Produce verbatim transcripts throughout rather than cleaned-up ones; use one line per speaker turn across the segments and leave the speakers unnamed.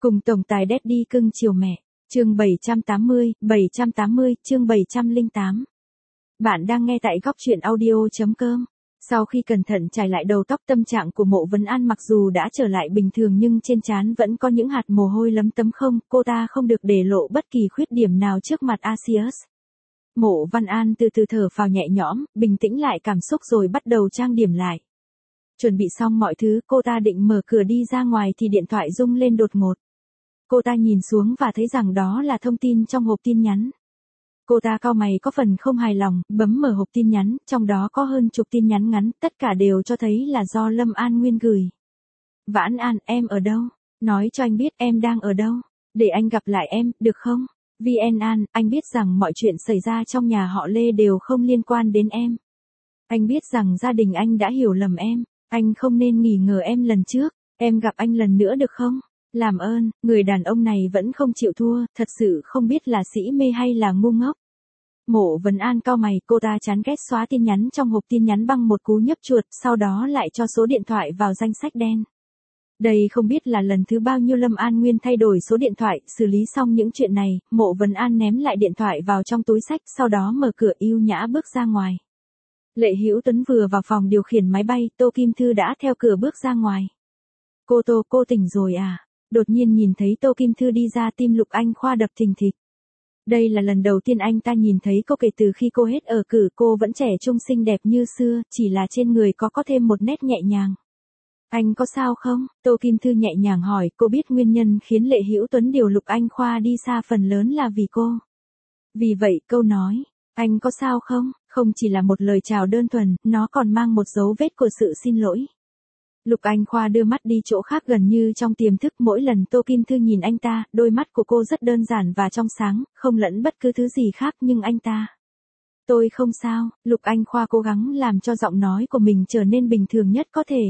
Cùng tổng tài Daddy cưng chiều mẹ. Chương bảy trăm tám mươi, bảy trăm tám mươi, chương bảy trăm lẻ tám. Bạn đang nghe tại góc truyện audio chấm com. Sau khi cẩn thận trải lại đầu tóc, tâm trạng của Mộ Vấn An mặc dù đã trở lại bình thường nhưng trên trán vẫn có những hạt mồ hôi lấm tấm không, cô ta không được để lộ bất kỳ khuyết điểm nào trước mặt Asius. Mộ Văn An từ từ thở phào nhẹ nhõm, bình tĩnh lại cảm xúc rồi bắt đầu trang điểm lại. Chuẩn bị xong mọi thứ, cô ta định mở cửa đi ra ngoài thì điện thoại rung lên đột ngột. Cô ta nhìn xuống và thấy rằng đó là thông tin trong hộp tin nhắn. Cô ta cau mày có phần không hài lòng, bấm mở hộp tin nhắn, trong đó có hơn chục tin nhắn ngắn, tất cả đều cho thấy là do Lâm An Nguyên gửi. Vãn An, em ở đâu? Nói cho anh biết em đang ở đâu. Để anh gặp lại em, được không? vê en An, anh biết rằng mọi chuyện xảy ra trong nhà họ Lê đều không liên quan đến em. Anh biết rằng gia đình anh đã hiểu lầm em. Anh không nên nghi ngờ em lần trước. Em gặp anh lần nữa được không? Làm ơn, người đàn ông này vẫn không chịu thua, thật sự không biết là sĩ mê hay là ngu ngốc. Mộ Vấn An cau mày, cô ta chán ghét xóa tin nhắn trong hộp tin nhắn bằng một cú nhấp chuột, sau đó lại cho số điện thoại vào danh sách đen. Đây không biết là lần thứ bao nhiêu Lâm An Nguyên thay đổi số điện thoại. Xử lý xong những chuyện này, Mộ Vấn An ném lại điện thoại vào trong túi xách, sau đó mở cửa yêu nhã bước ra ngoài. Lệ Hữu Tuấn vừa vào phòng điều khiển máy bay, Tô Kim Thư đã theo cửa bước ra ngoài. Cô Tô, cô tỉnh rồi à? Đột nhiên nhìn thấy Tô Kim Thư đi ra, tim Lục Anh Khoa đập thình thịch. Đây là lần đầu tiên anh ta nhìn thấy cô kể từ khi cô hết ở cử, cô vẫn trẻ trung xinh đẹp như xưa, chỉ là trên người có có thêm một nét nhẹ nhàng. Anh có sao không? Tô Kim Thư nhẹ nhàng hỏi, cô biết nguyên nhân khiến Lệ Hữu Tuấn điều Lục Anh Khoa đi xa phần lớn là vì cô. Vì vậy câu nói, anh có sao không, không chỉ là một lời chào đơn thuần, nó còn mang một dấu vết của sự xin lỗi. Lục Anh Khoa đưa mắt đi chỗ khác gần như trong tiềm thức, mỗi lần Tô Kim Thư nhìn anh ta, đôi mắt của cô rất đơn giản và trong sáng, không lẫn bất cứ thứ gì khác, nhưng anh ta. Tôi không sao, Lục Anh Khoa cố gắng làm cho giọng nói của mình trở nên bình thường nhất có thể.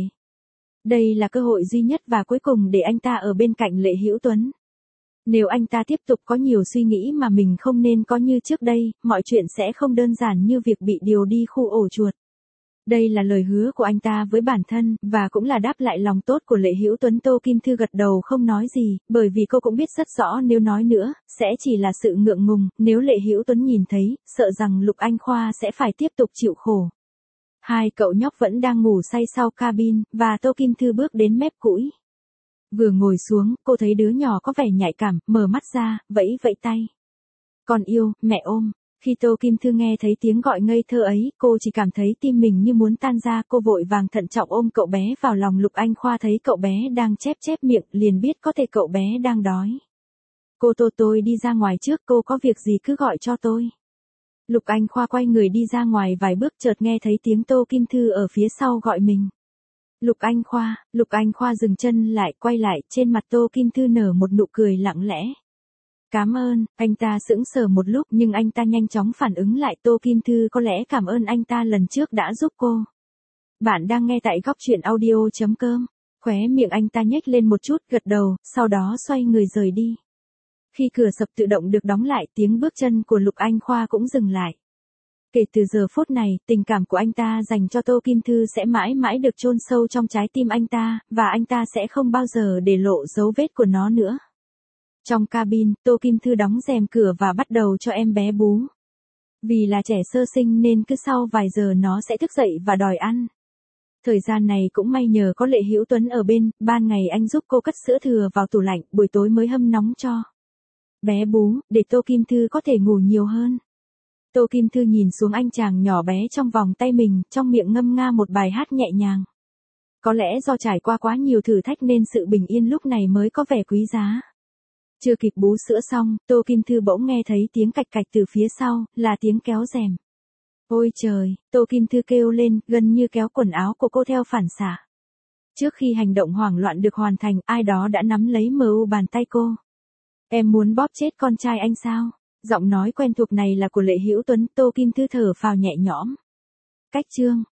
Đây là cơ hội duy nhất và cuối cùng để anh ta ở bên cạnh Lệ Hữu Tuấn. Nếu anh ta tiếp tục có nhiều suy nghĩ mà mình không nên có như trước đây, mọi chuyện sẽ không đơn giản như việc bị điều đi khu ổ chuột. Đây là lời hứa của anh ta với bản thân, và cũng là đáp lại lòng tốt của Lệ Hữu Tuấn. Tô Kim Thư gật đầu không nói gì, bởi vì cô cũng biết rất rõ nếu nói nữa, sẽ chỉ là sự ngượng ngùng, nếu Lệ Hữu Tuấn nhìn thấy, sợ rằng Lục Anh Khoa sẽ phải tiếp tục chịu khổ. Hai cậu nhóc vẫn đang ngủ say sau cabin, và Tô Kim Thư bước đến mép cũi. Vừa ngồi xuống, cô thấy đứa nhỏ có vẻ nhạy cảm, mở mắt ra, vẫy vẫy tay. Con yêu, mẹ ôm. Khi Tô Kim Thư nghe thấy tiếng gọi ngây thơ ấy, cô chỉ cảm thấy tim mình như muốn tan ra, cô vội vàng thận trọng ôm cậu bé vào lòng. Lục Anh Khoa thấy cậu bé đang chép chép miệng, liền biết có thể cậu bé đang đói. Cô Tô, tôi đi ra ngoài trước, cô có việc gì cứ gọi cho tôi. Lục Anh Khoa quay người đi ra ngoài vài bước, chợt nghe thấy tiếng Tô Kim Thư ở phía sau gọi mình. Lục Anh Khoa, Lục Anh Khoa dừng chân lại, quay lại, trên mặt Tô Kim Thư nở một nụ cười lặng lẽ. Cảm ơn, anh ta sững sờ một lúc nhưng anh ta nhanh chóng phản ứng lại. Tô Kim Thư có lẽ cảm ơn anh ta lần trước đã giúp cô. Bạn đang nghe tại góc truyện audio chấm com. Khóe miệng anh ta nhếch lên một chút, gật đầu, sau đó xoay người rời đi. Khi cửa sập tự động được đóng lại, tiếng bước chân của Lục Anh Khoa cũng dừng lại. Kể từ giờ phút này, tình cảm của anh ta dành cho Tô Kim Thư sẽ mãi mãi được chôn sâu trong trái tim anh ta, và anh ta sẽ không bao giờ để lộ dấu vết của nó nữa. Trong cabin, Tô Kim Thư đóng rèm cửa và bắt đầu cho em bé bú. Vì là trẻ sơ sinh nên cứ sau vài giờ nó sẽ thức dậy và đòi ăn. Thời gian này cũng may nhờ có Lệ Hữu Tuấn ở bên, ban ngày anh giúp cô cất sữa thừa vào tủ lạnh, buổi tối mới hâm nóng cho bé bú, để Tô Kim Thư có thể ngủ nhiều hơn. Tô Kim Thư nhìn xuống anh chàng nhỏ bé trong vòng tay mình, trong miệng ngâm nga một bài hát nhẹ nhàng. Có lẽ do trải qua quá nhiều thử thách nên sự bình yên lúc này mới có vẻ quý giá. Chưa kịp bú sữa xong, Tô Kim Thư bỗng nghe thấy tiếng cạch cạch từ phía sau, là tiếng kéo rèm. Ôi trời, Tô Kim Thư kêu lên, gần như kéo quần áo của cô theo phản xạ. Trước khi hành động hoảng loạn được hoàn thành, ai đó đã nắm lấy mờ u bàn tay cô. Em muốn bóp chết con trai anh sao? Giọng nói quen thuộc này là của Lệ Hữu Tuấn. Tô Kim Thư thở phào nhẹ nhõm. Cách chương.